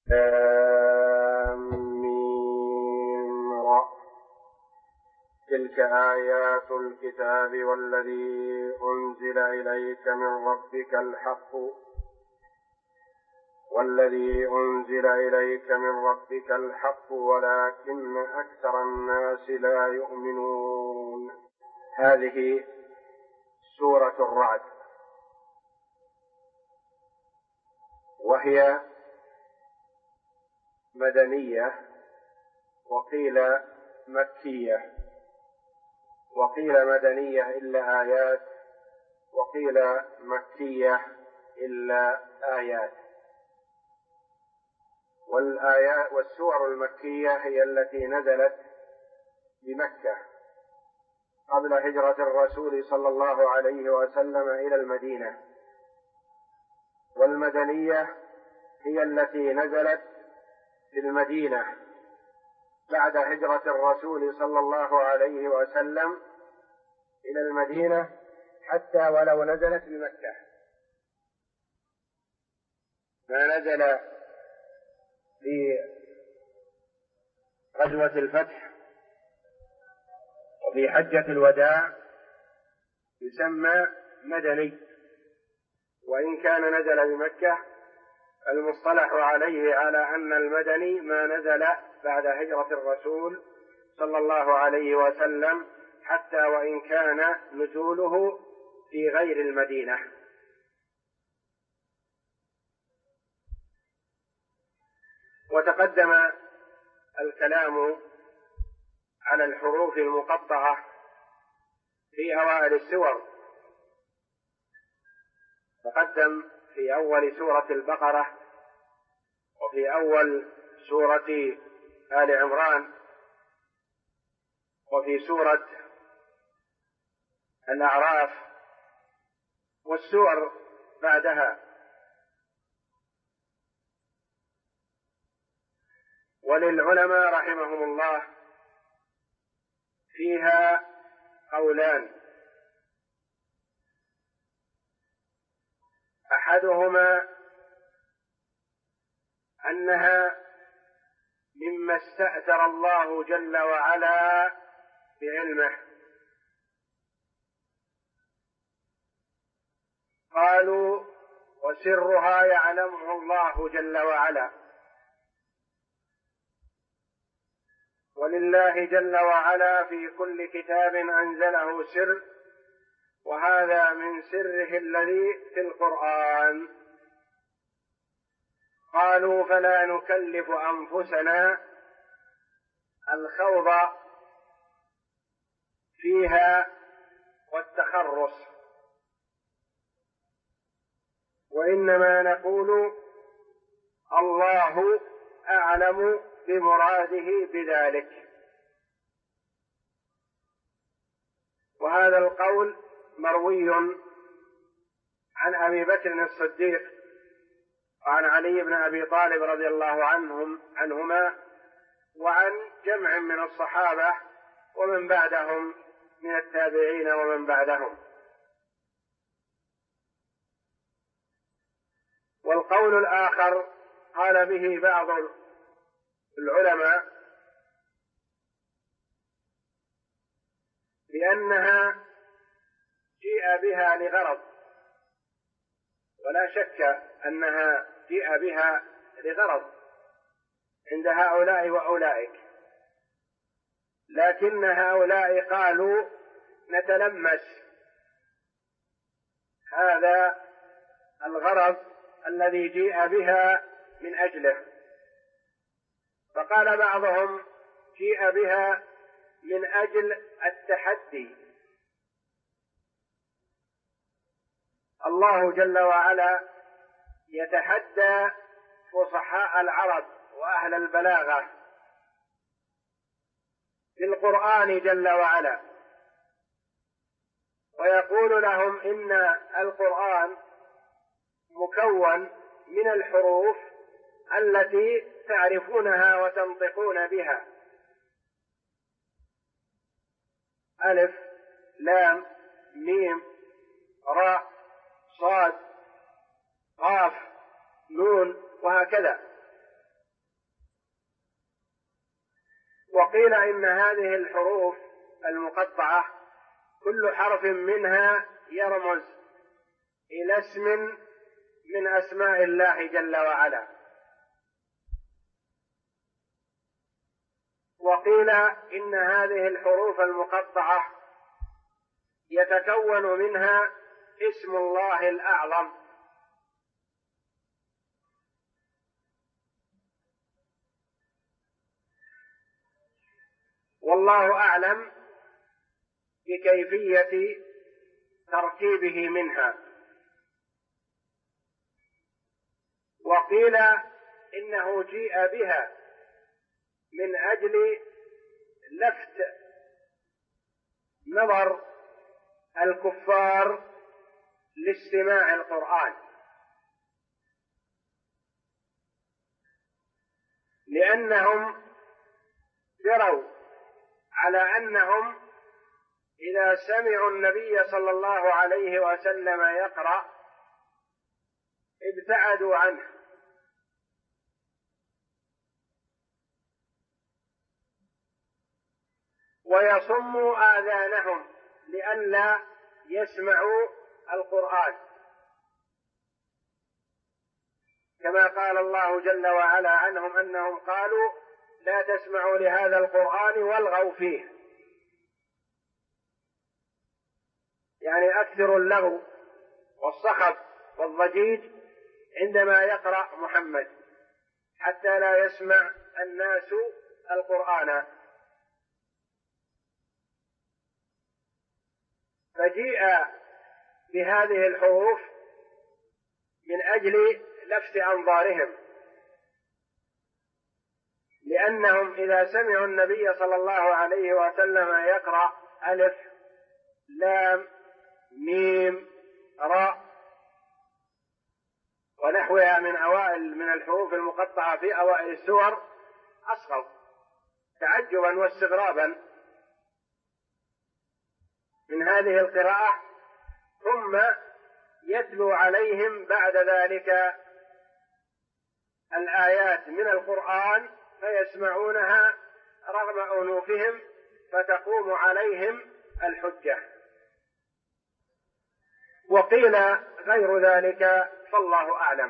را. تلك آيات الكتاب والذي أنزل إليك من ربك الحق ولكن أكثر الناس لا يؤمنون. هذه سورة الرعد، وهي مدنية وقيل مكية، وقيل مدنية إلا آيات، وقيل مكية إلا آيات. والسور المكية هي التي نزلت بمكة قبل هجرة الرسول صلى الله عليه وسلم إلى المدينة، والمدنية هي التي نزلت في المدينة بعد هجرة الرسول صلى الله عليه وسلم إلى المدينة، حتى ولو نزلت بمكة. ما نزل في غزوة الفتح وفي حجة الوداع يسمى مدني، وإن كان نزل بمكة المصطلح عليه على أن المدني ما نزل بعد هجرة الرسول صلى الله عليه وسلم، حتى وإن كان نزوله في غير المدينة. وتقدم الكلام على الحروف المقطعة في أوائل السور، تقدم في أول سورة البقرة، وفي أول سورة آل عمران، وفي سورة الأعراف، والسور بعدها. وللعلماء رحمهم الله فيها قولان: أحدهما أنها مما استأثر الله جل وعلا بعلمه، قالوا وسرها يعلمه الله جل وعلا، ولله جل وعلا في كل كتاب أنزله سر، وهذا من سره الذي في القرآن. قالوا فلا نكلف أنفسنا الخوض فيها والتخرص، وإنما نقول الله أعلم بمراده بذلك. وهذا القول مروي عن أبي بكر الصديق وعن علي بن أبي طالب رضي الله عنهما، وعن جمع من الصحابة ومن بعدهم من التابعين ومن بعدهم. والقول الآخر قال به بعض العلماء بأنها جيء بها لغرض، ولا شك أنها جيء بها لغرض عند هؤلاء وأولئك، لكن هؤلاء قالوا نتلمس هذا الغرض الذي جيء بها من أجله. فقال بعضهم جيء بها من أجل التحدي. الله جل وعلا يتحدى فصحاء العرب وأهل البلاغة بالقرآن جل وعلا، ويقول لهم إن القرآن مكون من الحروف التي تعرفونها وتنطقون بها: ألف، لام، ميم، راء، صاد، قاف، نون، وهكذا. وقيل إن هذه الحروف المقطعة كل حرف منها يرمز إلى اسم من أسماء الله جل وعلا. وقيل إن هذه الحروف المقطعة يتكون منها اسم الله الأعظم، والله أعلم بكيفية تركيبه منها. وقيل إنه جيء بها من أجل لفت نظر الكفار لاستماع القرآن، لأنهم جروا على أنهم إذا سمعوا النبي صلى الله عليه وسلم يقرأ ابتعدوا عنه، ويصموا آذانهم لئلا يسمعوا القرآن، كما قال الله جل وعلا عنهم أنهم قالوا لا تسمعوا لهذا القرآن والغوا فيه، يعني أكثروا اللغو والصخب والضجيج عندما يقرأ محمد حتى لا يسمع الناس القرآن. فجيء بهذه الحروف من أجل لفت أنظارهم، لأنهم إذا سمعوا النبي صلى الله عليه وسلم يقرأ ألف لام ميم راء ونحوها من الحروف المقطعة في أوائل السور أصغوا تعجبا واستغرابا من هذه القراءة، ثم يتلو عليهم بعد ذلك الآيات من القرآن فيسمعونها رغم أنوفهم فتقوم عليهم الحجة. وقيل غير ذلك فالله أعلم.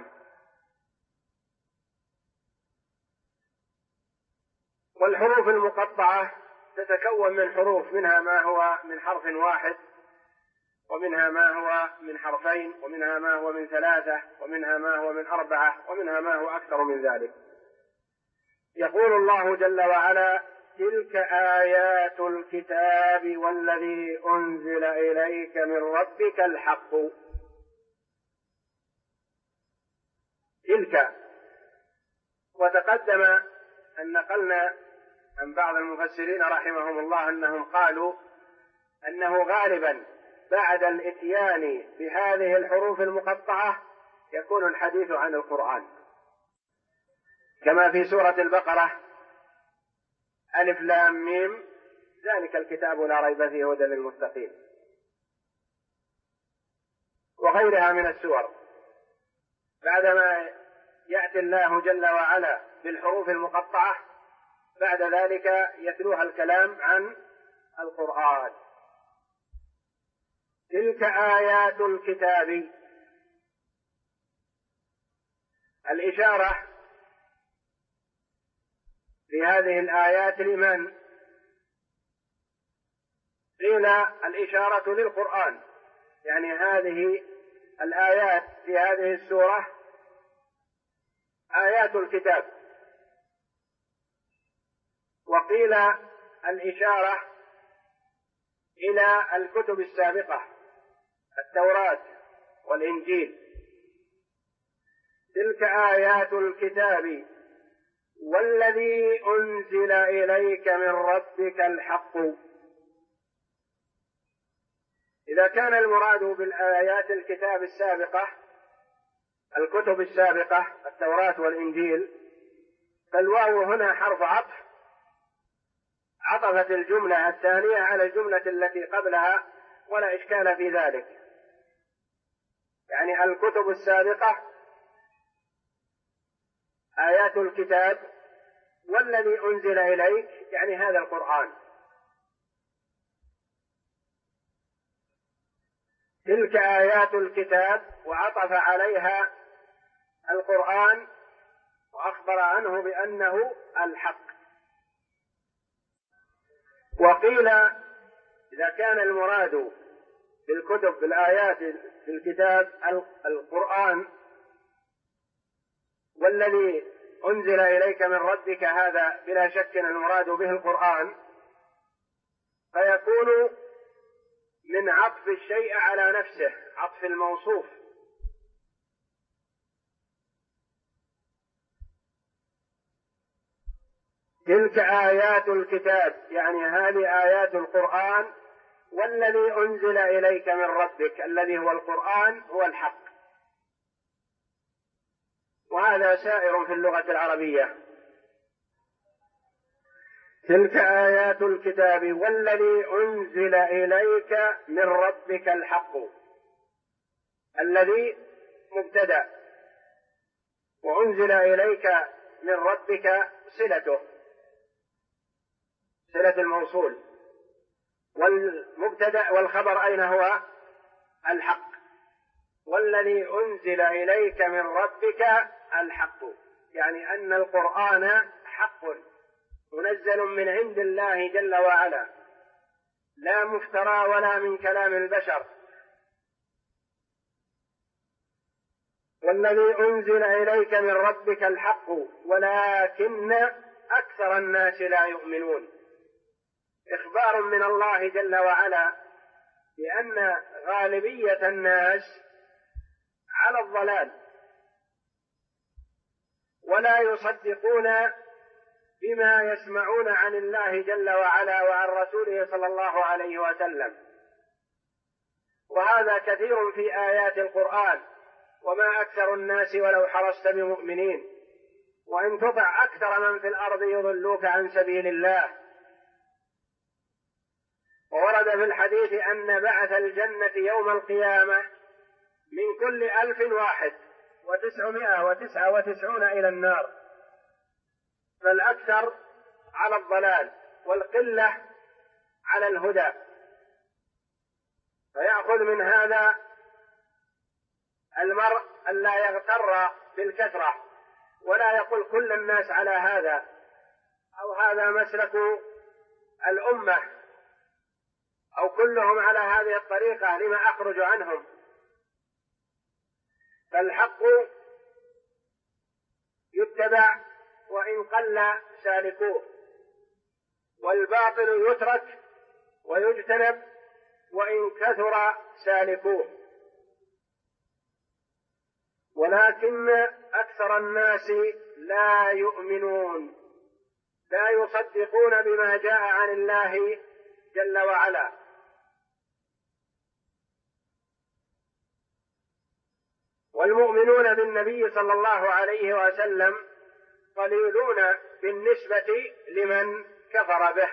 والحروف المقطعة تتكون من حروف، منها ما هو من حرف واحد، ومنها ما هو من حرفين، ومنها ما هو من ثلاثة، ومنها ما هو من أربعة، ومنها ما هو أكثر من ذلك. يقول الله جل وعلا: تلك آيات الكتاب والذي أنزل إليك من ربك الحق. تلك، وتقدم أن نقلنا عن بعض المفسرين رحمهم الله أنهم قالوا أنه غالبا بعد الإتيان بهذه الحروف المقطعة يكون الحديث عن القرآن، كما في سورة البقرة: ألف لام ميم ذلك الكتاب لا ريب فيه هدى للمتقين، وغيرها من السور. بعدما يأتي الله جل وعلا بالحروف المقطعة بعد ذلك يتلوها الكلام عن القرآن. تلك آيات الكتاب، الإشارة في هذه الآيات لمن؟ قيل الإشارة للقرآن، يعني هذه الآيات في هذه السورة آيات الكتاب. وقيل الإشارة إلى الكتب السابقة، التوراة والإنجيل. تلك آيات الكتاب والذي أنزل إليك من ربك الحق. إذا كان المراد بالآيات الكتاب السابقة الكتب السابقة التوراة والإنجيل، فالواو هنا حرف عطف، عطفت الجملة الثانية على الجملة التي قبلها ولا إشكال في ذلك. يعني الكتب السابقة آيات الكتاب والذي أنزل إليك يعني هذا القرآن. تلك آيات الكتاب، وعطف عليها القرآن وأخبر عنه بأنه الحق. وقيل إذا كان المراد بالكتب بالآيات في الكتاب القرآن والذي أنزل إليك من ربك، هذا بلا شك المراد به القرآن، فيكون من عطف الشيء على نفسه، عطف الموصوف. تلك آيات الكتاب يعني هذه آيات القرآن، والذي أنزل إليك من ربك الذي هو القرآن هو الحق. وهذا سائر في اللغة العربية. تلك آيات الكتاب والذي أنزل إليك من ربك الحق. الذي مبتدأ، وأنزل إليك من ربك صلته، صلة الموصول، والمبتدأ والخبر أين هو؟ الحق. والذي أنزل إليك من ربك الحق، يعني أن القرآن حق منزل من عند الله جل وعلا، لا مفترى ولا من كلام البشر. والذي أنزل إليك من ربك الحق ولكن أكثر الناس لا يؤمنون. إخبار من الله جل وعلا بأن غالبية الناس على الضلال، ولا يصدقون بما يسمعون عن الله جل وعلا وعن رسوله صلى الله عليه وسلم. وهذا كثير في آيات القرآن: وما أكثر الناس ولو حرصت بمؤمنين، وإن تطع أكثر من في الأرض يضلوك عن سبيل الله. وورد في الحديث أن بعث الجنة يوم القيامة من كل 1999 إلى النار، فالأكثر على الضلال والقلة على الهدى. فيأخذ من هذا المرء أن لا يغتر بالكثرة، ولا يقول كل الناس على هذا، أو هذا مسلك الأمة، أو كلهم على هذه الطريقة لما أخرج عنهم. فالحق يتبع وإن قل سالكوه، والباطل يترك ويجتنب وإن كثر سالكوه. ولكن أكثر الناس لا يؤمنون، لا يصدقون بما جاء عن الله جل وعلا. والمؤمنون بالنبي صلى الله عليه وسلم قليلون بالنسبة لمن كفر به.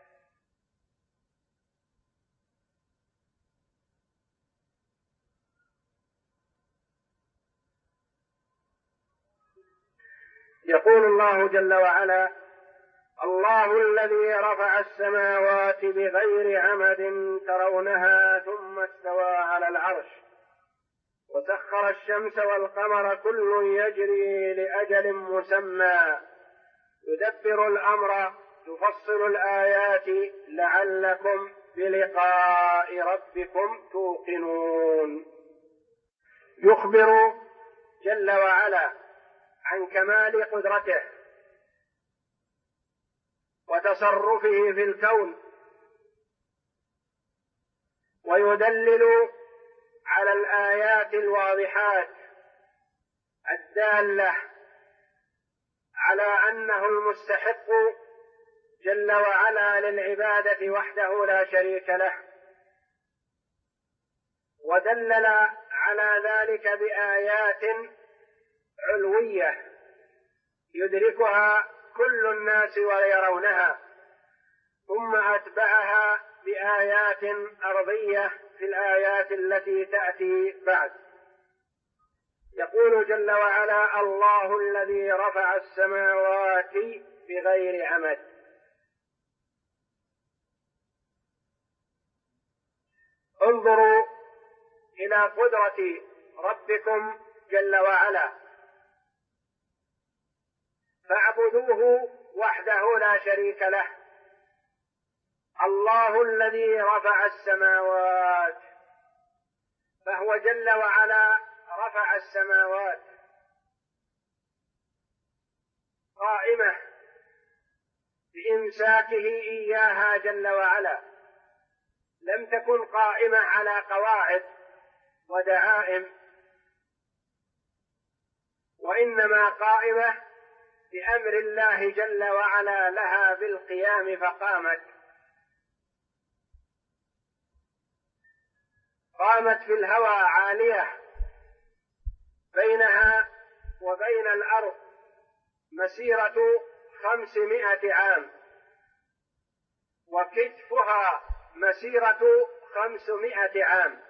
يقول الله جل وعلا: الله الذي رفع السماوات بغير عمد ترونها ثم استوى على العرش وسخر الشمس والقمر كل يجري لأجل مسمى يدبر الأمر يفصل الآيات لعلكم بلقاء ربكم توقنون. يخبر جل وعلا عن كمال قدرته وتصرفه في الكون، ويدلل على الآيات الواضحات الدالة على أنه المستحق جل وعلا للعبادة وحده لا شريك له، ودلل على ذلك بآيات علوية يدركها كل الناس ويرونها، ثم أتبعها بآيات أرضية في الآيات التي تأتي بعد. يقول جل وعلا: الله الذي رفع السماوات بغير عمد. انظروا إلى قدرة ربكم جل وعلا، فاعبدوه وحده لا شريك له. الله الذي رفع السماوات، فهو جل وعلا رفع السماوات قائمة بإمساكه إياها جل وعلا، لم تكن قائمة على قواعد ودعائم، وإنما قائمة بأمر الله جل وعلا لها بالقيام فقامت. قامت في الهوى عالية، بينها وبين الأرض مسيرة 500 عام، وكتفها مسيرة 500 عام.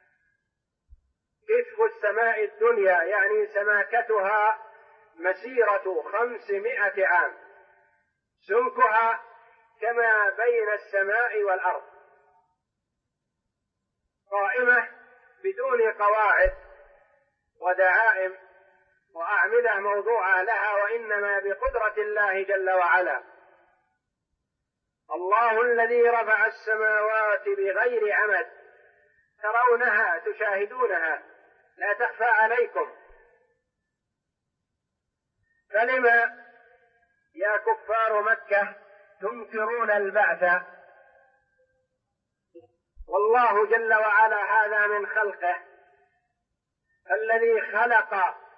كتف السماء الدنيا يعني سماكتها مسيرة 500 عام، سمكها كما بين السماء والأرض، قائمة بدون قواعد ودعائم وأعمدة موضوعة لها، وإنما بقدرة الله جل وعلا. الله الذي رفع السماوات بغير عمد ترونها تشاهدونها لا تخفى عليكم. فلما يا كفار مكة تنكرون البعث والله جل وعلا هذا من خلقه؟ الذي خلق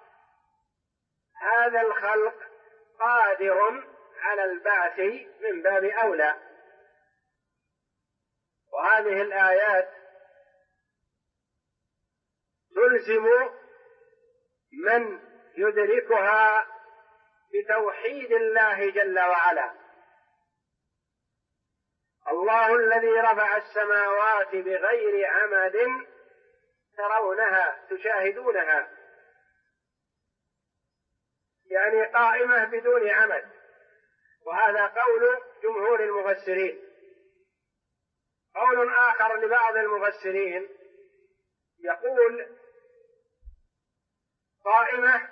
هذا الخلق قادر على البعث من باب أولى. وهذه الآيات تلزم من يدركها بتوحيد الله جل وعلا. الله الذي رفع السماوات بغير عمد ترونها تشاهدونها، يعني قائمة بدون عمد، وهذا قول جمهور المفسرين. قول آخر لبعض المفسرين يقول قائمة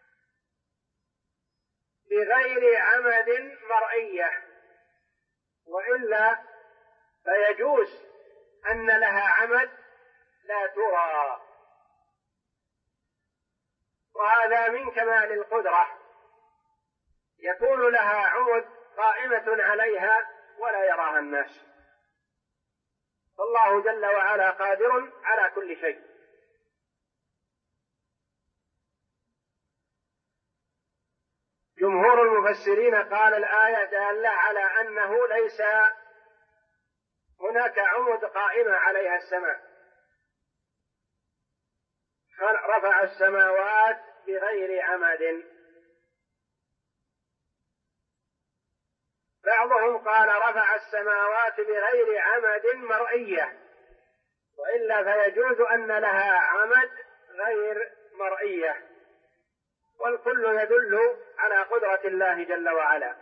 بغير عمد مرئية، وإلا فيجوز أن لها عمد لا ترى، وهذا من كمال القدرة، يكون لها عمد قائمة عليها ولا يراها الناس. فالله جل وعلا قادر على كل شيء. جمهور المفسرين قال الآية دالة على أنه ليس هناك عمد قائمة عليها السماء، رفع السماوات بغير عمد. بعضهم قال رفع السماوات بغير عمد مرئية، وإلا فيجوز أن لها عمد غير مرئية، والكل يدل على قدرة الله جل وعلا.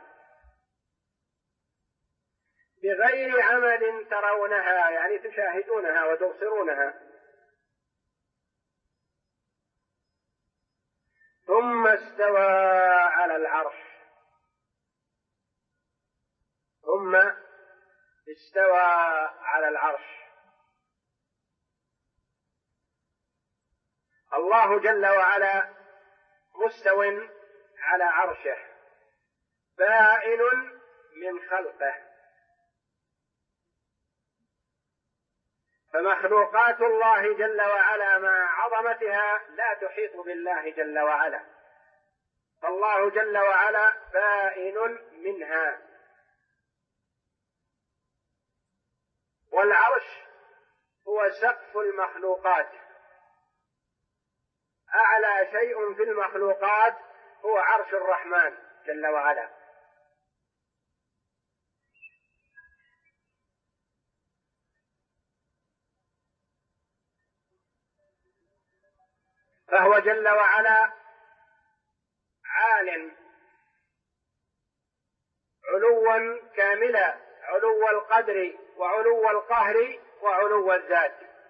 بغير عمد ترونها يعني تشاهدونها وتبصرونها. ثم استوى على العرش. ثم استوى على العرش. الله جل وعلا مستو على عرشه بائن من خلقه، فمخلوقات الله جل وعلا مع عظمتها لا تحيط بالله جل وعلا، فالله جل وعلا بائن منها. والعرش هو سقف المخلوقات، أعلى شيء في المخلوقات هو عرش الرحمن جل وعلا. فهو جل وعلا عال علوا كاملا، علو القدر وعلو القهر وعلو الذات.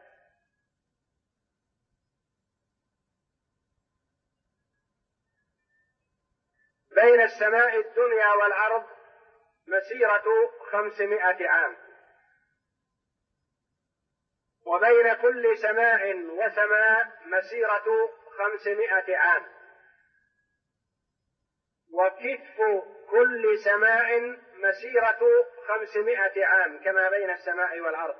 بين السماء الدنيا والأرض مسيرة 500 عام، وبين كل سماء وسماء مسيرة 500 عام، وكتف كل سماء مسيرة 500 عام كما بين السماء والأرض.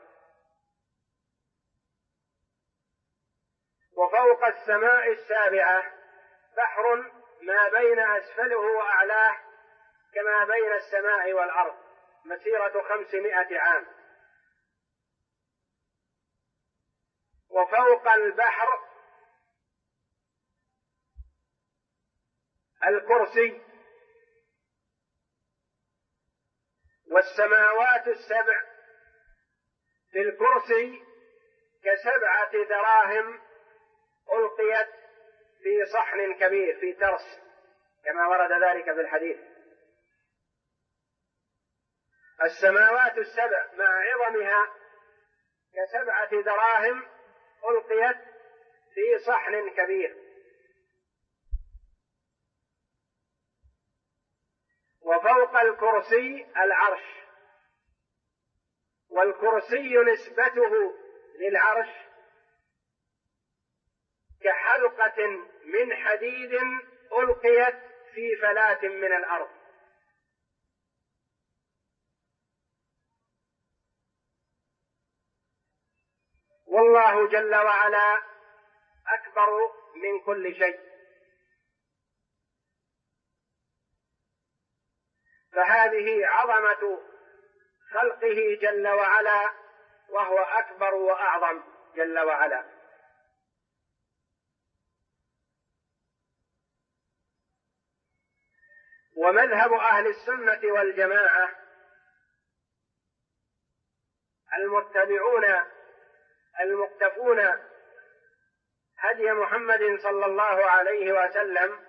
وفوق السماء السابعة بحر ما بين أسفله وأعلاه كما بين السماء والأرض مسيرة 500 عام. وفوق البحر الكرسي، والسماوات السبع في الكرسي ك7 دراهم ألقيت في صحن كبير في ترس كما ورد ذلك في الحديث. السماوات السبع مع عظمها ك7 دراهم ألقيت في صحن كبير. وفوق الكرسي العرش، والكرسي نسبته للعرش كحلقة من حديد ألقيت في فلاة من الأرض. والله جل وعلا أكبر من كل شيء، فهذه عظمة خلقه جل وعلا، وهو أكبر وأعظم جل وعلا. ومذهب أهل السنة والجماعة المتبعون المقتفون هدي محمد صلى الله عليه وسلم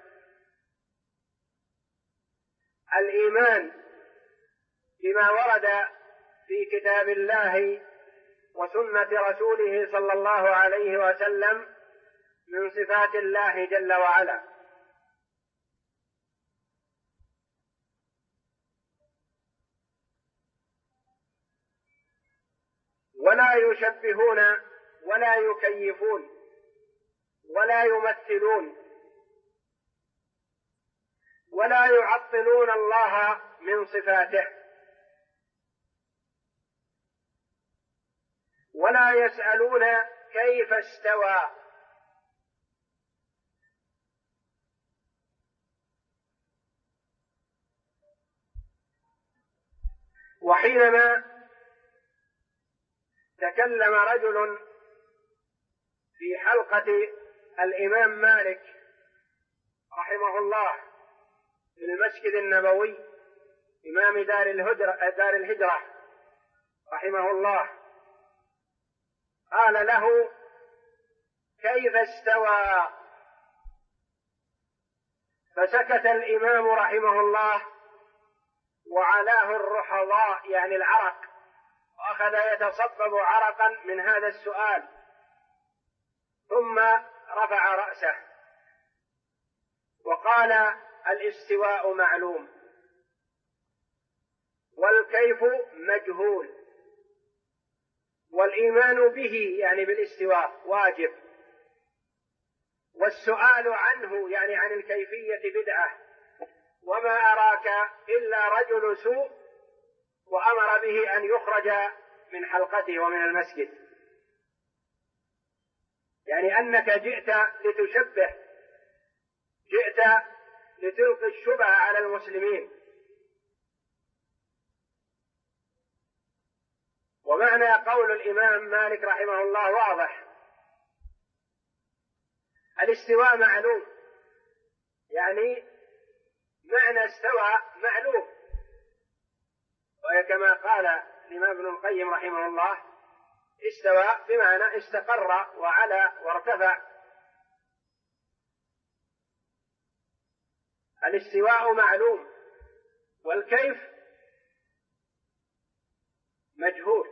الإيمان بما ورد في كتاب الله وسنة رسوله صلى الله عليه وسلم من صفات الله جل وعلا، ولا يشبهون ولا يكيفون ولا يمثلون ولا يعطلون الله من صفاته، ولا يسألون كيف استوى، وحينما تكلم رجل في حلقة الإمام مالك رحمه الله في المسجد النبوي إمام دار الهجرة رحمه الله، قال له: كيف استوى؟ فسكت الإمام رحمه الله وعلاه الرحضاء يعني العرق، وأخذ يتصبب عرقا من هذا السؤال، ثم رفع رأسه وقال: الاستواء معلوم والكيف مجهول، والإيمان به يعني بالاستواء واجب، والسؤال عنه يعني عن الكيفية بدعة، وما أراك إلا رجل سوء، وأمر به أن يخرج من حلقته ومن المسجد، يعني أنك جئت لتشبه، جئت لتلقي الشبهة على المسلمين. ومعنى قول الإمام مالك رحمه الله واضح: الاستواء معلوم، يعني معنى استوى معلوم، وكما قال الإمام ابن القيم رحمه الله: استوى بمعنى استقر وعلى وارتفع. الاستواء معلوم والكيف مجهول.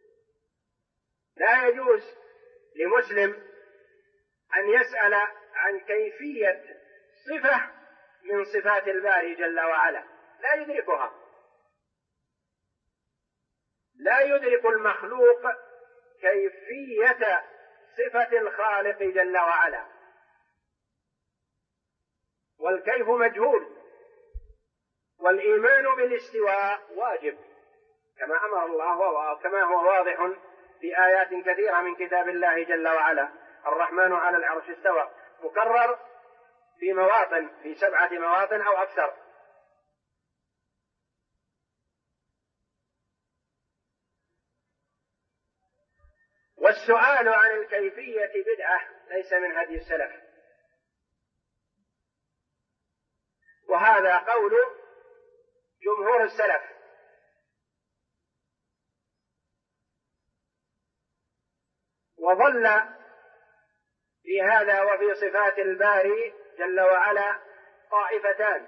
لا يجوز لمسلم أن يسأل عن كيفية صفة من صفات الباري جل وعلا لا يدركها، لا يدرك المخلوق كيفية صفة الخالق جل وعلا، والكيف مجهول، والإيمان بالاستواء واجب كما أمر الله وكما هو واضح في آيات كثيرة من كتاب الله جل وعلا. الرحمن على العرش استوى مكرر في مواطن، في 7 مواطن أو أكثر. والسؤال عن الكيفية بدعة ليس من هدي السلف، وهذا قول جمهور السلف. وظل في هذا وفي صفات الباري جل وعلا طائفتان،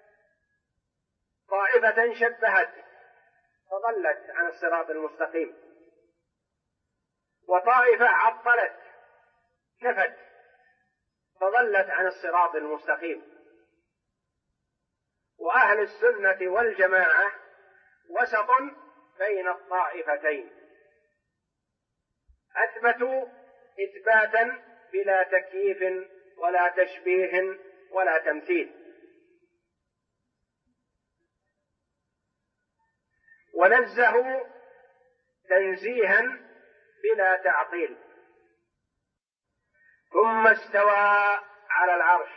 طائفة شبهت فضلت عن الصراط المستقيم، وطائفة عطلت نفت فضلت عن الصراط المستقيم. وأهل السنة والجماعة وسط بين الطائفتين، أثبتوا إثباتا بلا تكييف ولا تشبيه ولا تمثيل، ونزهوا تنزيها بلا تعطيل. ثم استوى على العرش،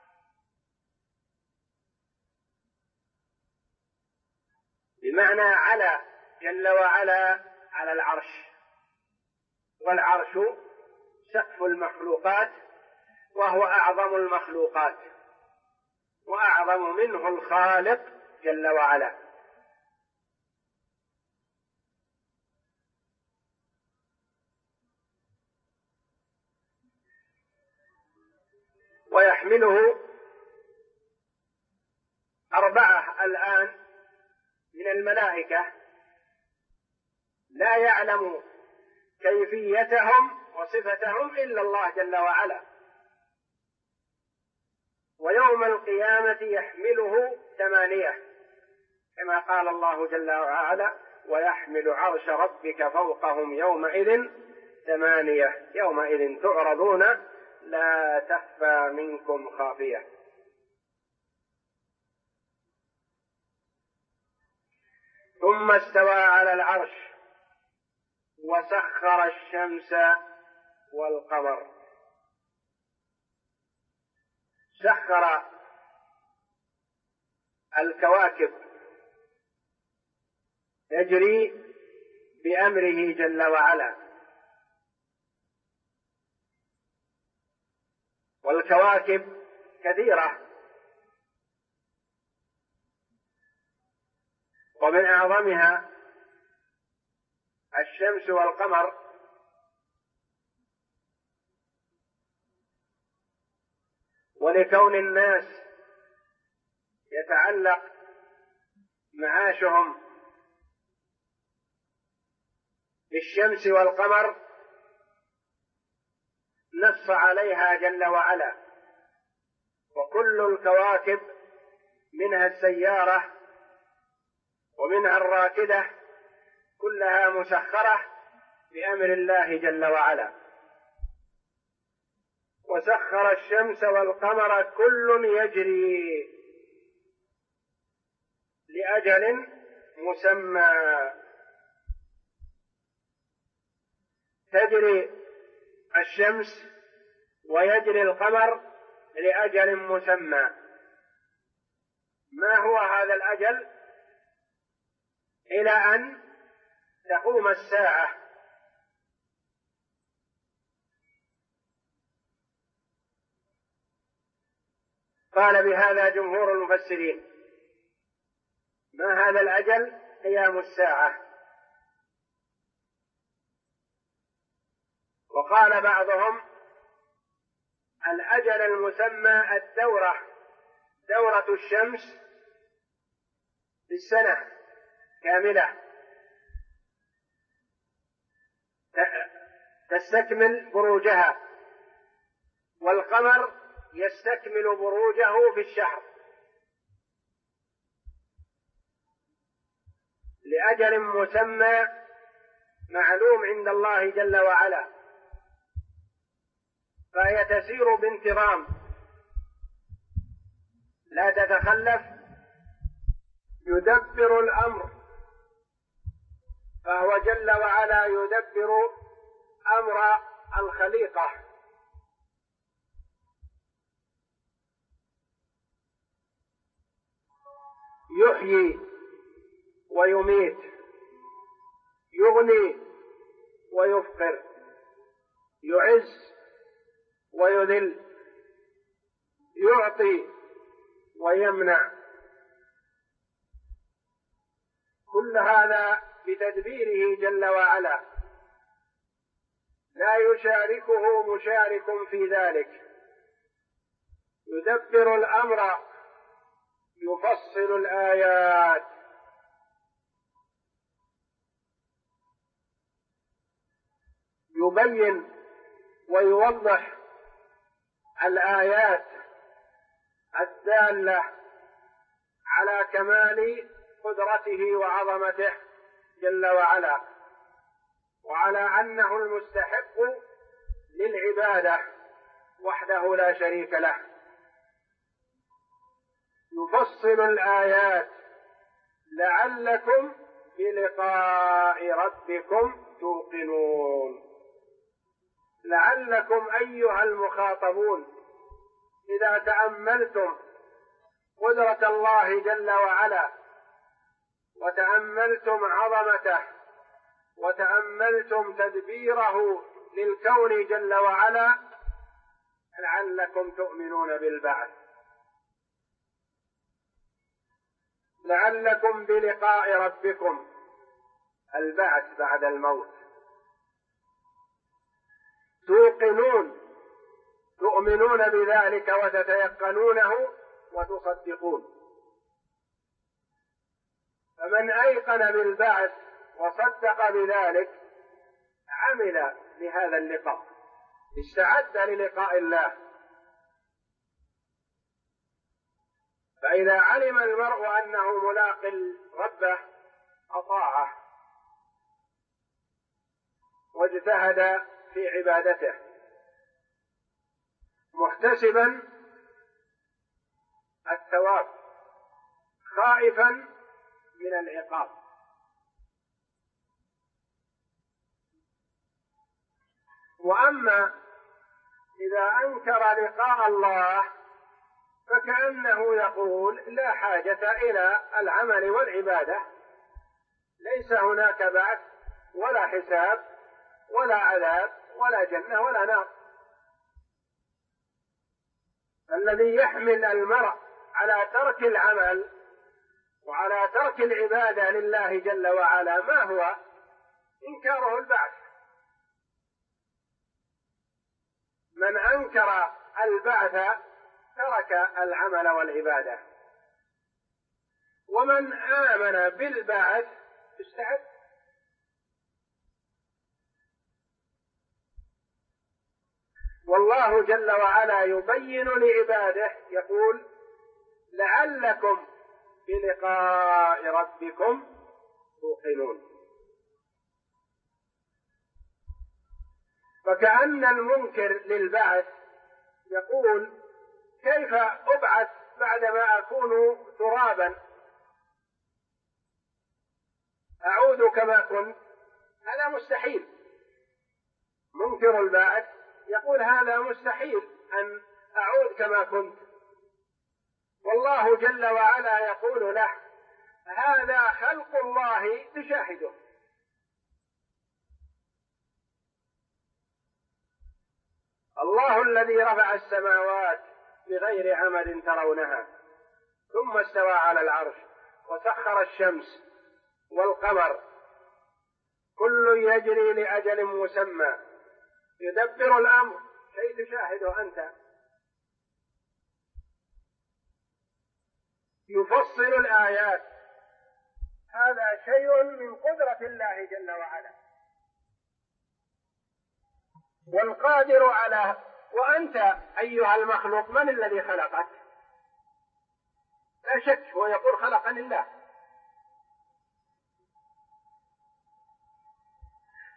بمعنى على جل وعلا على العرش، والعرش سقف المخلوقات وهو أعظم المخلوقات، وأعظم منه الخالق جل وعلا. ويحمله 4 الآن من الملائكة لا يعلم كيفيتهم وصفتهم إلا الله جل وعلا، ويوم القيامة يحمله 8 كما قال الله جل وعلا: ويحمل عرش ربك فوقهم يومئذ 8 يومئذ تعرضون لا تخفى منكم خافية. ثم استوى على العرش وسخر الشمس والقمر. سخر الكواكب تجري بأمره جل وعلا، والكواكب كثيرة، ومن أعظمها الشمس والقمر، ولكون الناس يتعلق معاشهم بالشمس والقمر نص عليها جل وعلا. وكل الكواكب منها السيارة ومنها الراكدة كلها مسخرة بأمر الله جل وعلا. وسخر الشمس والقمر كل يجري لأجل مسمى. تجري الشمس ويجري القمر لأجل مسمى. ما هو هذا الأجل؟ إلى أن تقوم الساعة. قال بهذا جمهور المفسرين. ما هذا الأجل؟ قيام الساعة. وقال بعضهم الأجل المسمى الدورة، دورة الشمس في السنة كاملة تستكمل بروجها، والقمر يستكمل بروجه في الشهر لأجل مسمى معلوم عند الله جل وعلا، فهي تسير بانتظام لا تتخلف. يدبر الأمر، فهو جل وعلا يدبر أمر الخليقة، يحيي ويميت، يغني ويفقر، يعز ويذل، يعطي ويمنع، كل هذا بتدبيره جل وعلا، لا يشاركه مشارك في ذلك. يدبر الأمر، يفصل الآيات، يبين ويوضح الآيات الدالة على كمال قدرته وعظمته جل وعلا، وعلى أنه المستحق للعبادة وحده لا شريك له. يفصل الآيات لعلكم بلقاء ربكم توقنون. لعلكم أيها المخاطبون إذا تأملتم قدرة الله جل وعلا، وتأملتم عظمته، وتأملتم تدبيره للكون جل وعلا، لعلكم تؤمنون بالبعث، لعلكم بلقاء ربكم، البعث بعد الموت، توقنون، تؤمنون بذلك وتتيقنونه وتصدقون. فمن أيقن بالبعث وصدق بذلك عمل لهذا اللقاء، استعد للقاء الله. فإذا علم المرء أنه ملاق ربه أطاعه واجتهد في عبادته محتسبا الثواب خائفا من العقاب. وأما إذا أنكر لقاء الله فكأنه يقول لا حاجة إلى العمل والعبادة، ليس هناك بعث ولا حساب ولا عذاب ولا جنة ولا نار. الذي يحمل المرء على ترك العمل وعلى ترك العبادة لله جل وعلا ما هو؟ إنكاره البعث. من أنكر البعث ترك العمل والعبادة، ومن آمن بالبعث استعد. والله جل وعلا يبين لعباده يقول لعلكم بلقاء ربكم توقنون. فكأن المنكر للبعث يقول كيف أبعث بعدما أكون ترابا، أعود كما كنت؟ هذا مستحيل. منكر البعث يقول هذا مستحيل أن أعود كما كنت، والله جل وعلا يقول له هذا خلق الله تشاهده. الله الذي رفع السماوات بغير عمد ترونها ثم استوى على العرش وسخر الشمس والقمر كل يجري لأجل مسمى يدبر الأمر، شيء تشاهده أنت. يفصل الآيات، هذا شيء من قدرة الله جل وعلا. والقادر على، وأنت أيها المخلوق من الذي خلقك؟ لا شك هو يقول خلقني الله.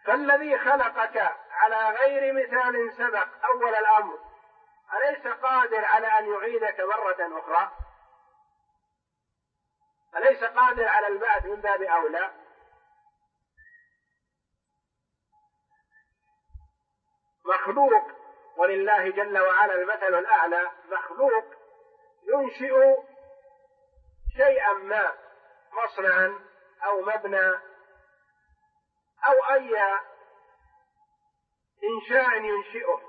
فالذي خلقك على غير مثال سبق أول الأمر أليس قادر على أن يعيدك مرة أخرى؟ أليس قادر على البعث من باب أولى؟ مخلوق، ولله جل وعلا المثل الأعلى، مخلوق ينشئ شيئا ما، مصنعا أو مبنى أو أي إنشاء ينشئه،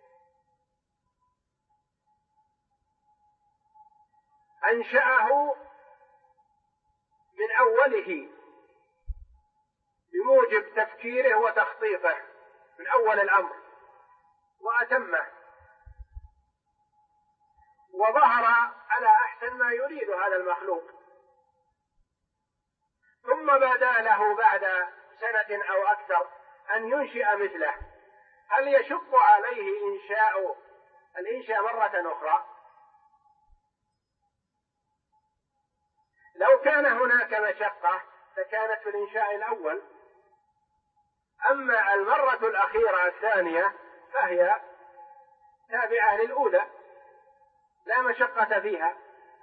أنشأه من أوله بموجب تفكيره وتخطيطه من أول الأمر وأتمه، وظهر على أحسن ما يريد هذا المخلوق، ثم بدا له بعد سنة أو أكثر أن ينشئ مثله. هل يشق عليه الإنشاء مرة أخرى؟ لو كان هناك مشقة لكانت في الإنشاء الأول، أما المرة الأخيرة الثانية فهي تابعة للأولى لا مشقة فيها.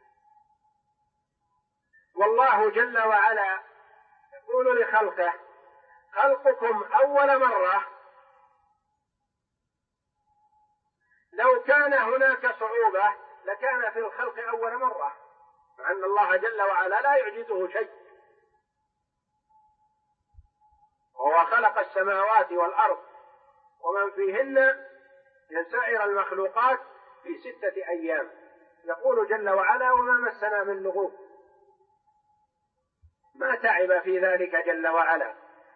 والله جل وعلا يقول لخلقه: خلقكم أول مرة. لو كان هناك صعوبة لكان في الخلق أول مرة، مع أن الله جل وعلا لا يعجزه شيء، وهو خلق السماوات والأرض ومن فيهن من سائر المخلوقات في 6 أيام. يقول جل وعلا: وما مسنا من لغوب. ما تعب في ذلك جل وعلا.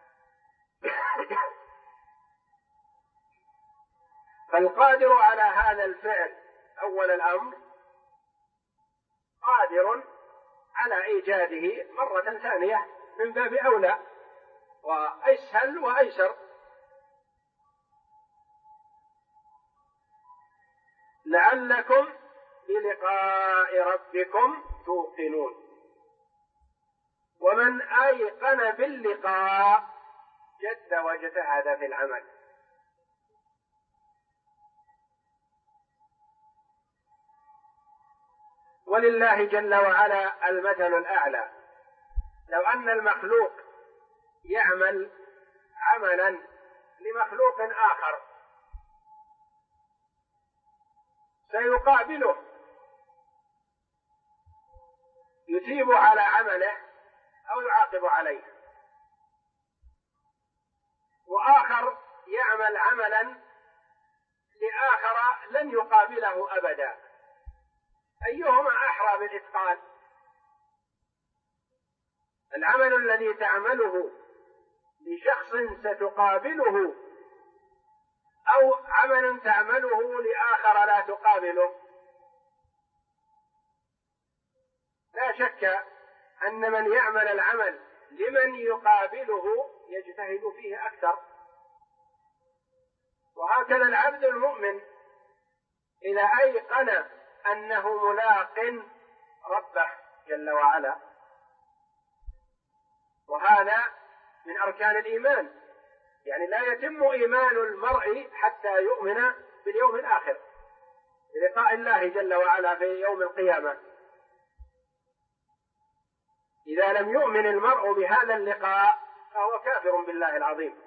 فالقادر على هذا الفعل أول الأمر قادر على إيجاده مرة ثانية من باب أولى وأسهل وأيسر. لعلكم بلقاء ربكم توقنون. ومن أيقن باللقاء جد واجتهد في العمل. ولله جل وعلا المثل الأعلى. لو أن المخلوق يعمل عملا لمخلوق آخر سيقابله يثيب على عمله أو يعاقب عليه، وآخر يعمل عملا لآخر لن يقابله أبدا، أيهما أحرى بالإتقان؟ العمل الذي تعمله لشخص ستقابله أو عمل تعمله لآخر لا تقابله؟ لا شك أن من يعمل العمل لمن يقابله يجتهد فيه أكثر. وهكذا العبد المؤمن إذا أيقن أنه ملاق ربه جل وعلا، وهذا من أركان الإيمان، يعني لا يتم إيمان المرء حتى يؤمن باليوم الآخر بلقاء الله جل وعلا في يوم القيامة. إذا لم يؤمن المرء بهذا اللقاء فهو كافر بالله العظيم.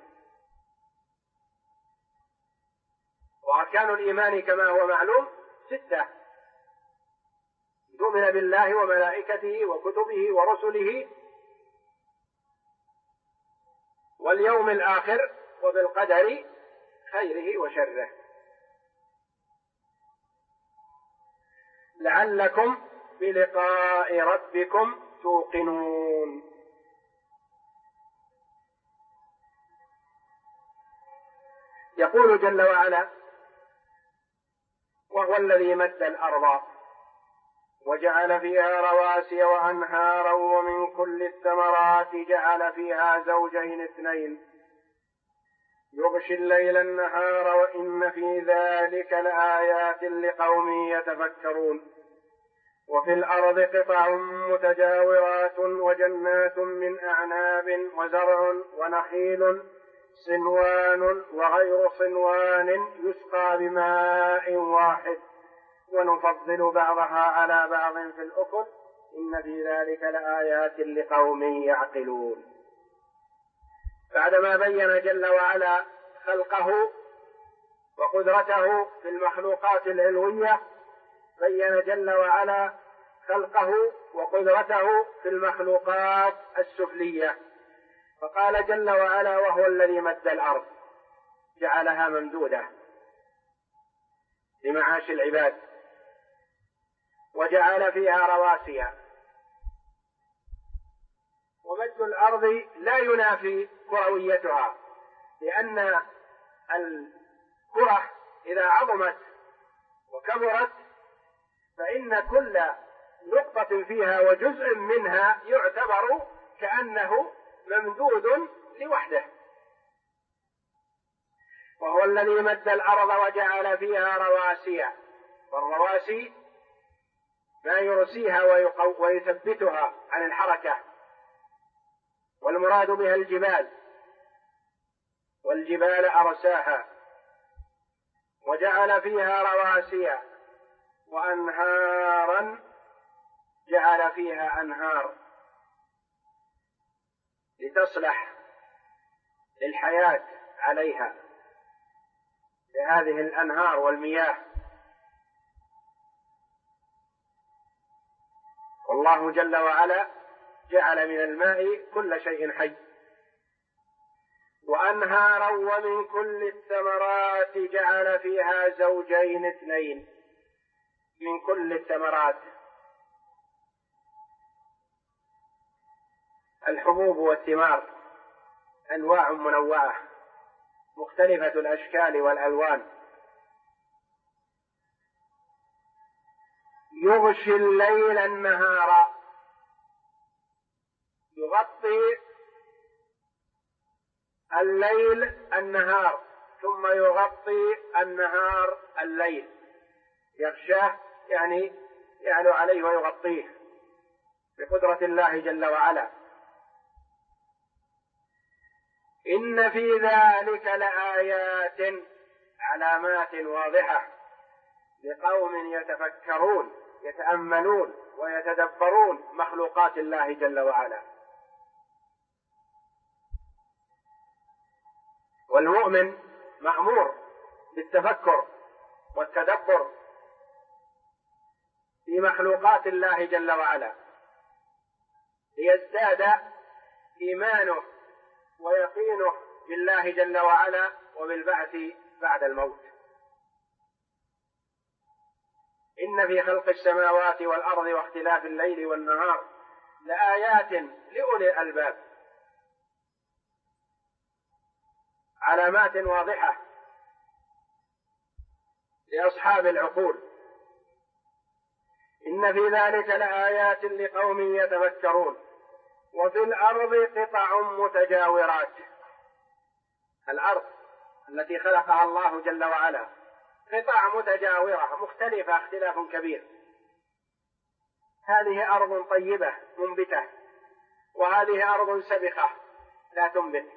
وأركان الإيمان كما هو معلوم 6: يؤمن بالله وملائكته وكتبه ورسله واليوم الآخر وبالقدر خيره وشره. لعلكم بلقاء ربكم توقنون. يقول جل وعلا: وهو الذي مد الأرض وجعل فيها رواسي وأنهارا ومن كل الثمرات جعل فيها زوجين 2 يغشي الليل النهار وإن في ذلك لآيات لقوم يتفكرون. وفي الأرض قطع متجاورات وجنات من أعناب وزرع ونخيل صنوان وغير صنوان يسقى بماء واحد ونفضل بعضها على بعض في الأكل إن في ذلك لآيات لقوم يعقلون. بعدما بين جل وعلا خلقه وقدرته في المخلوقات العلوية بين جل وعلا خلقه وقدرته في المخلوقات السفلية، فقال جل وعلا وهو الذي مد الأرض جعلها ممدودة لمعاش العباد وجعل فيها رواسي. ومد الأرض لا ينافي كرويتها، لأن الكرة إذا عظمت وكبرت فإن كل نقطة فيها وجزء منها يعتبر كأنه ممدود لوحده. وهو الذي مد الأرض وجعل فيها رواسي، والرواسي ما يرسيها ويثبتها عن الحركة، والمراد بها الجبال، والجبال أرساها وجعل فيها رواسي وأنهارا، جعل فيها أنهار لتصلح للحياة عليها لهذه الأنهار والمياه. والله جل وعلا جعل من الماء كل شيء حي. وأنهارا ومن كل الثمرات جعل فيها زوجين اثنين. من كل الثمرات الحبوب والثمار أنواع منوعة مختلفة الأشكال والألوان. يغشي الليل النهار، يغطي الليل النهار ثم يغطي النهار الليل، يغشاه يعني يعلو عليه ويغطيه بقدرة الله جل وعلا. إن في ذلك لآيات علامات واضحة لقوم يتفكرون يتأملون ويتدبرون مخلوقات الله جل وعلا. والمؤمن مأمور بالتفكر والتدبر في مخلوقات الله جل وعلا ليزداد إيمانه ويقينه بالله جل وعلا وبالبعث بعد الموت. إن في خلق السماوات والأرض واختلاف الليل والنهار لآيات لأولي الألباب، علامات واضحة لأصحاب العقول. إن في ذلك لآيات لقوم يتفكرون. وفي الأرض قطع متجاورات، الأرض التي خلقها الله جل وعلا قطع متجاورة مختلفة اختلاف كبير. هذه أرض طيبة منبتة، وهذه أرض سبخة لا تنبت،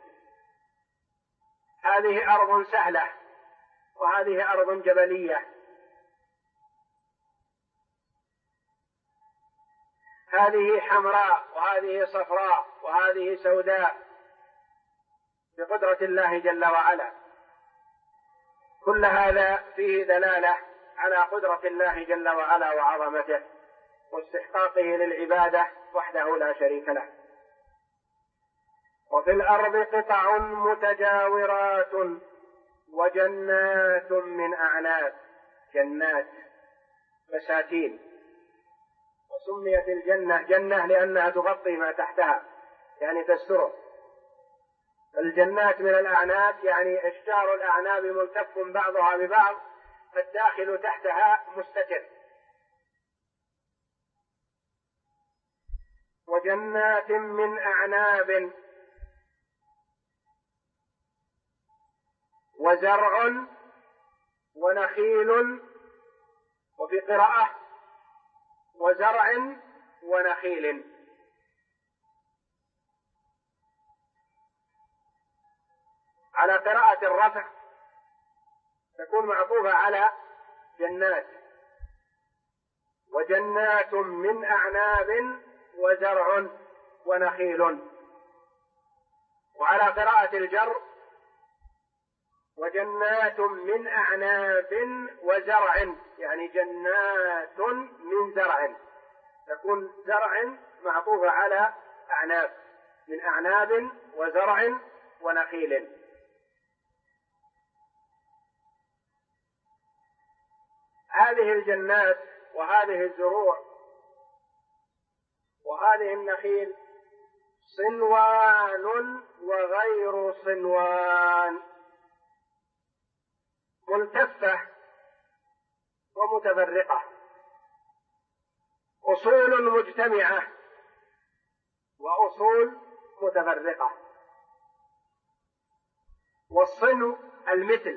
هذه أرض سهلة وهذه أرض جبلية، هذه حمراء وهذه صفراء وهذه سوداء بقدرة الله جل وعلا. كل هذا فيه دلالة على قدرة الله جل وعلا وعظمته واستحقاقه للعبادة وحده لا شريك له. وفي الأرض قطع متجاورات وجنات من أعناب، جنات بساتين. وسميت الجنة جنة لأنها تغطي ما تحتها يعني تستره. الجنات من الأعناب يعني أشجار الأعناب ملتف بعضها ببعض فالداخل تحتها مستتر. وجنات من أعناب وزرع ونخيل، وفي قراءة وزرع ونخيل. على قراءة الرفع تكون معطوفة على جنات، وجنات من أعناب وزرع ونخيل. وعلى قراءة الجر وجنات من أعناب وزرع، يعني جنات من زرع، تكون زرع معطوفة على أعناب، من أعناب وزرع ونخيل. هذه الجنات وهذه الزروع وهذه النخيل صنوان وغير صنوان، ملتفة ومتفرقة، أصول مجتمعة وأصول متفرقة. والصنو المثل،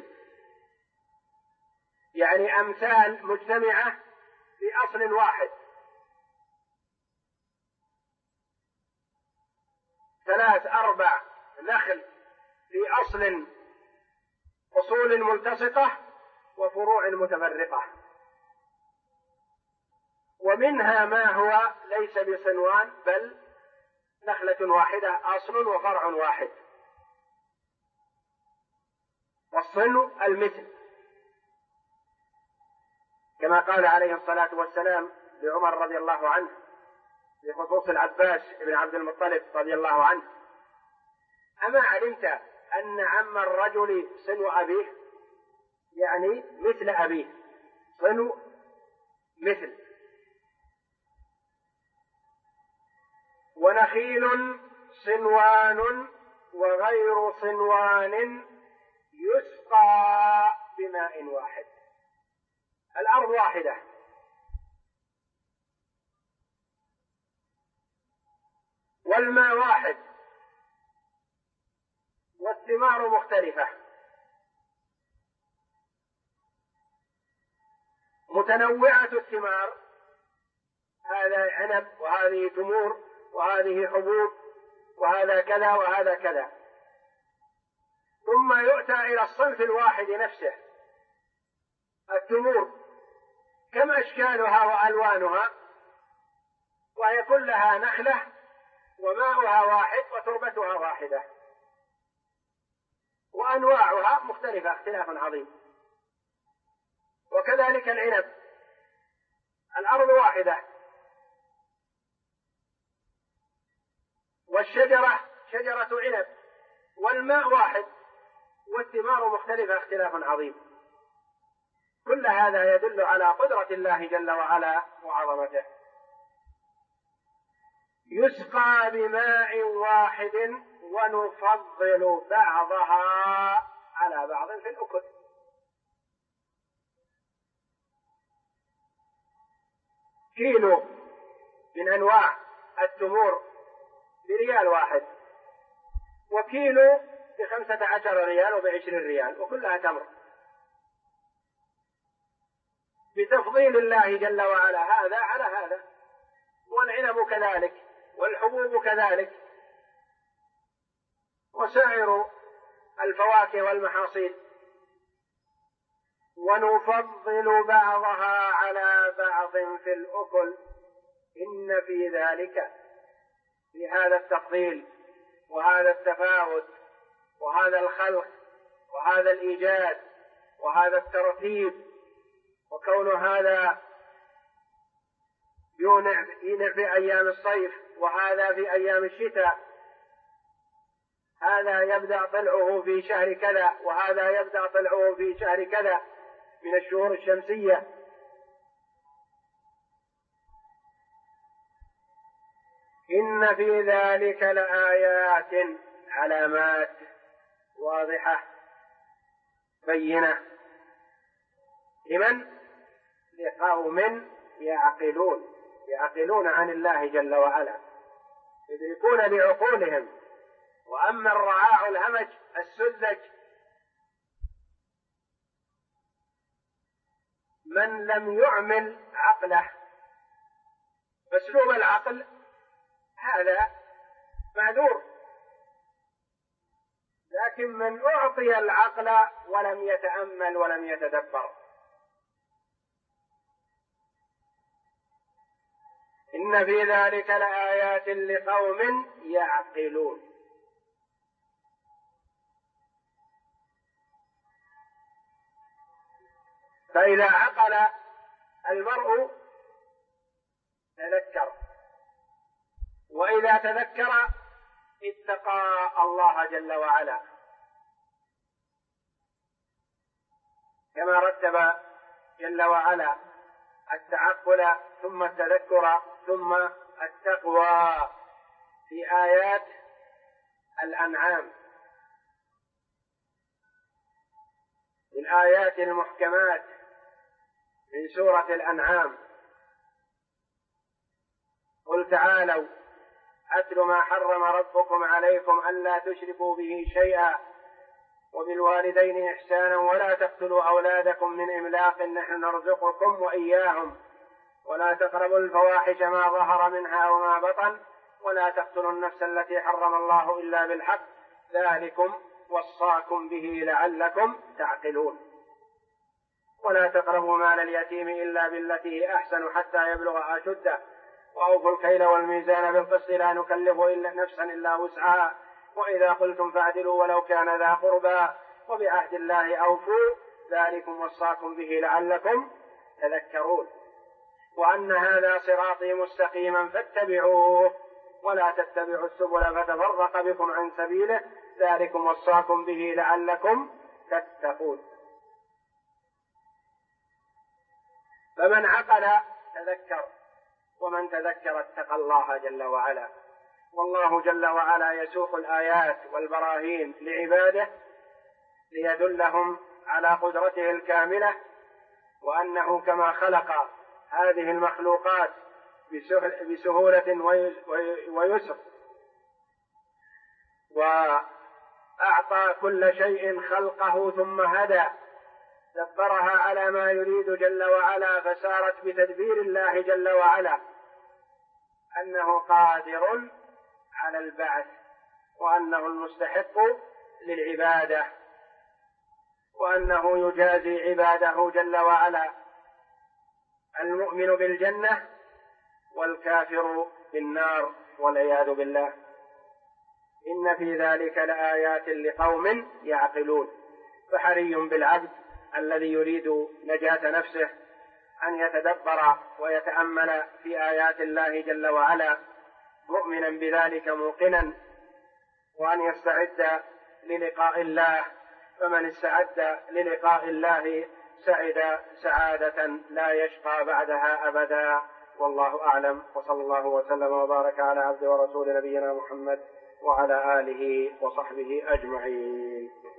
يعني أمثال مجتمعة في أصل واحد، 3 4 نخل في أصول ملتصقة وفروع متفرقة. ومنها ما هو ليس بصنوان بل نخلة واحدة، أصل وفرع واحد. والصنو المثل، كما قال عليه الصلاة والسلام لعمر رضي الله عنه في خصوص العباس بن عبد المطلب رضي الله عنه: أما علمت أن عم الرجل صنو أبيه؟ يعني مثل أبيه، صنو مثل. ونخيل صنوان وغير صنوان يسقى بماء واحد. الأرض واحدة، والماء واحد، والثمار مختلفة متنوعة الثمار، هذا عنب وهذه تمور وهذه حبوب وهذا كذا وهذا كذا. ثم يؤتى إلى الصنف الواحد نفسه، التمور كم أشكالها وألوانها، وهي كلها نخلة وماؤها واحد وتربتها واحدة، وأنواعها مختلفة اختلاف عظيم. وكذلك العنب، الأرض واحدة، والشجرة شجرة عنب، والماء واحد، والثمار مختلفة اختلاف عظيم. كل هذا يدل على قدرة الله جل وعلا وعظمته. يسقى بماء واحد ونفضل بعضها على بعض في الأكل. كيلو من أنواع التمور بريال واحد، وكيلو ب15 ريال وب20 ريال، وكلها تمر، بتفضيل الله جل وعلا هذا على هذا. والعنب كذلك، والحبوب كذلك، وسائر الفواكه والمحاصيل. ونفضل بعضها على بعض في الأكل. إن في ذلك، في هذا التفضيل وهذا التفاوت وهذا الخلق وهذا الإيجاد وهذا الترتيب، وكون هذا يونع في أيام الصيف وهذا في أيام الشتاء، هذا يبدأ طلعه في شهر كذا وهذا يبدأ طلعه في شهر كذا من الشهور الشمسية. إن في ذلك لآيات، علامات واضحة بينة، لمن؟ لقوم يعقلون عن الله جل وعلا، يدركون بعقولهم. وأما الرعاع الهمج السذج من لم يعمل عقله، أسلوب العقل هذا معذور، لكن من أعطي العقل ولم يتأمل ولم يتدبر. إن في ذلك لآيات لقوم يعقلون. فإذا عقل المرء تذكر، وإذا تذكر اتقى الله جل وعلا، كما رتب جل وعلا التعقل ثم التذكر ثم التقوى في آيات الأنعام، الآيات المحكمات من سورة الأنعام. قل تعالوا أتل ما حرم ربكم عليكم ألا تشركوا به شيئا وبالوالدين إحسانا ولا تقتلوا أولادكم من إملاق نحن نرزقكم وإياهم ولا تقربوا الفواحش ما ظهر منها وما بطن ولا تقتلوا النفس التي حرم الله إلا بالحق ذلكم وصاكم به لعلكم تعقلون. ولا تقربوا مال اليتيم إلا بالتي هي أحسن حتى يبلغ أشده وأوفوا الكيل والميزان بالقسط لا نكلف إلا نفسا إلا وسعها وإذا قلتم فاعدلوا ولو كان ذا قربى وبعهد الله أوفوا ذلكم وصاكم به لعلكم تذكرون. وأن هذا صراطي مستقيما فاتبعوه ولا تتبعوا السبل فتفرق بكم عن سبيله ذلكم وصاكم به لعلكم تتقون. فمن عقل تذكر، ومن تذكر اتقى الله جل وعلا. والله جل وعلا يسوق الآيات والبراهين لعباده ليدلهم على قدرته الكاملة وأنه كما خلق هذه المخلوقات بسهولة ويسر وأعطى كل شيء خلقه ثم هدى دبرها على ما يريد جل وعلا فسارت بتدبير الله جل وعلا، أنه قادر على البعث وأنه المستحق للعبادة وأنه يجازي عباده جل وعلا، المؤمن بالجنة والكافر بالنار والعياذ بالله. إن في ذلك لآيات لقوم يعقلون. فحري بالعبد الذي يريد نجاة نفسه أن يتدبر ويتأمل في آيات الله جل وعلا مؤمنا بذلك موقنا، وأن يستعد للقاء الله، فمن استعد للقاء الله سعد سعادة لا يشقى بعدها أبدا. والله أعلم، وصلى الله وسلم وبارك على عبد ورسول نبينا محمد وعلى آله وصحبه أجمعين.